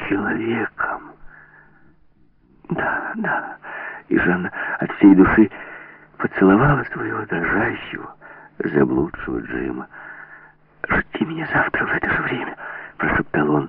человеком. Да, да. И Жанна от всей души поцеловала своего дрожащего, заблудшего Джима. «Жди меня завтра в это же время», — прошептал он.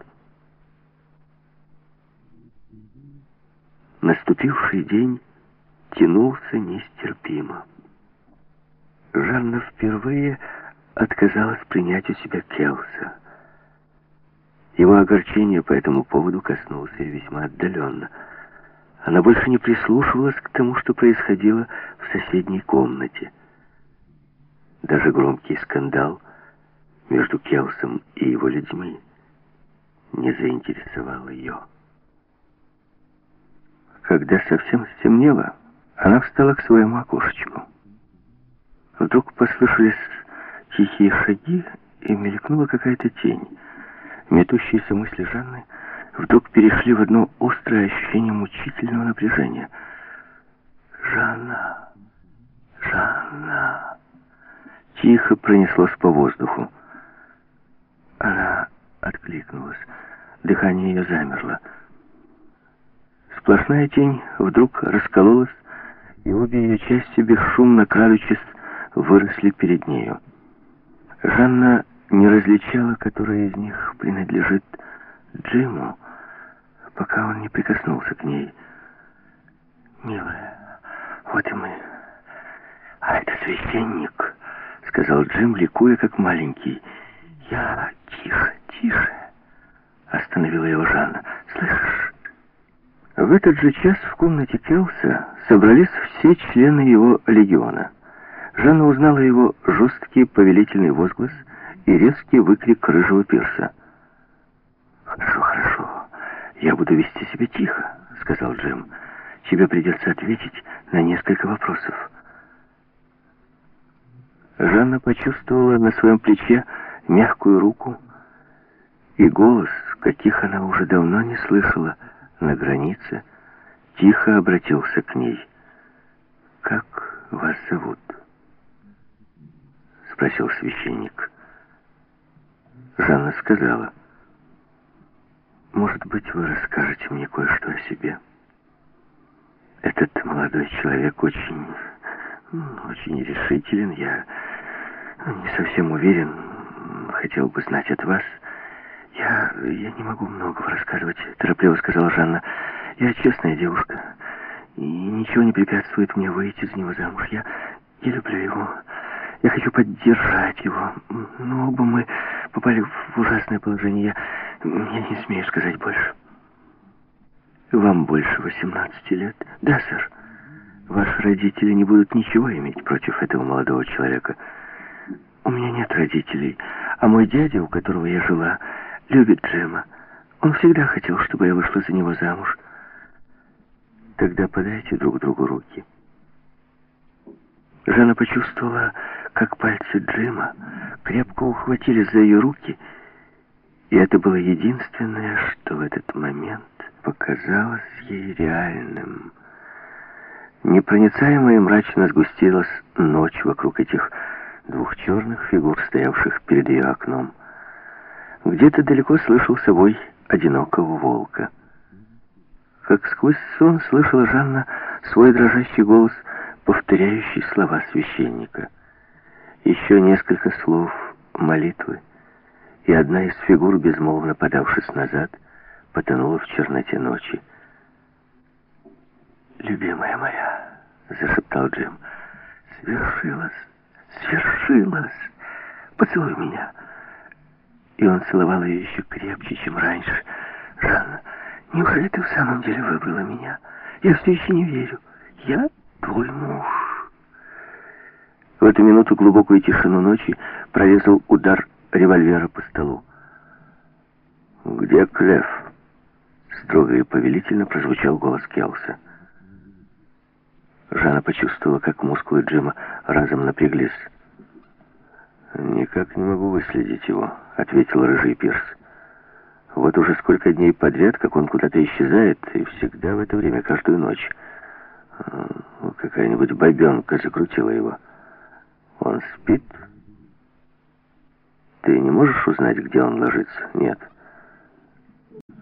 Наступивший день тянулся нестерпимо. Жанна впервые отказалась принять у себя Келса. Его огорчение по этому поводу коснулось ее весьма отдаленно. Она больше не прислушивалась к тому, что происходило в соседней комнате. Даже громкий скандал между Келсом и его людьми не заинтересовал ее. Когда совсем стемнело, она встала к своему окошечку. Вдруг послышались тихие шаги, и мелькнула какая-то тень. Метущиеся мысли Жанны вдруг перешли в одно острое ощущение мучительного напряжения. «Жанна! Жанна!» Тихо пронеслось по воздуху. Она откликнулась. Дыхание ее замерло. Сплошная тень вдруг раскололась, и обе ее части, бесшумно крадучись, выросли перед нею. Жанна не различала, которая из них принадлежит Джиму, пока он не прикоснулся к ней. «Милая, вот и мы. А это священник», — сказал Джим, ликуя, как маленький. «Я... Тише, тише», — остановила его Жанна. «Слышишь?» В этот же час в комнате Келса собрались все члены его легиона. Жанна узнала его жесткий повелительный возглас и резкий выкрик рыжего пирса. «Хорошо, хорошо, я буду вести себя тихо», — сказал Джим. «Тебе придется ответить на несколько вопросов». Жанна почувствовала на своем плече мягкую руку, и голос, каких она уже давно не слышала, на границе, тихо обратился к ней. «Как вас зовут?» — спросил священник. Жанна сказала: «Может быть, вы расскажете мне кое-что о себе? Этот молодой человек очень решителен. Я не совсем уверен. Хотел бы знать от вас». «Я не могу многого рассказывать», — торопливо сказала Жанна. «Я честная девушка, и ничего не препятствует мне выйти за него замуж. Я люблю его. Я хочу поддержать его. Но оба мы попали в ужасное положение. Я не смею сказать больше». «Вам больше 18 лет?» «Да, сэр. Ваши родители не будут ничего иметь против этого молодого человека». «У меня нет родителей, а мой дядя, у которого я жила, любит Джима. Он всегда хотел, чтобы я вышла за него замуж». «Тогда подайте друг другу руки». Жанна почувствовала, как пальцы Джима крепко ухватились за ее руки, и это было единственное, что в этот момент показалось ей реальным. Непроницаемо и мрачно сгустилась ночь вокруг этих двух черных фигур, стоявших перед ее окном. Где-то далеко слышался вой одинокого волка. Как сквозь сон слышала Жанна свой дрожащий голос, повторяющий слова священника. Еще несколько слов молитвы, и одна из фигур, безмолвно подавшись назад, потонула в черноте ночи. «Любимая моя», — зашептал Джим, — «свершилось, свершилось! Поцелуй меня!» И он целовал ее еще крепче, чем раньше. «Жанна, неужели ты в самом деле выбрала меня? Я все еще не верю. Я твой муж». В эту минуту глубокую тишину ночи прорезал удар револьвера по столу. «Где Клефф?» — строго и повелительно прозвучал голос Келса. Жанна почувствовала, как мускулы Джима разом напряглись. «Никак не могу выследить его», — ответил рыжий пирс. «Вот уже сколько дней подряд, как он куда-то исчезает, и всегда в это время, каждую ночь. Какая-нибудь бабенка закрутила его. Он спит? Ты не можешь узнать, где он ложится?» «Нет».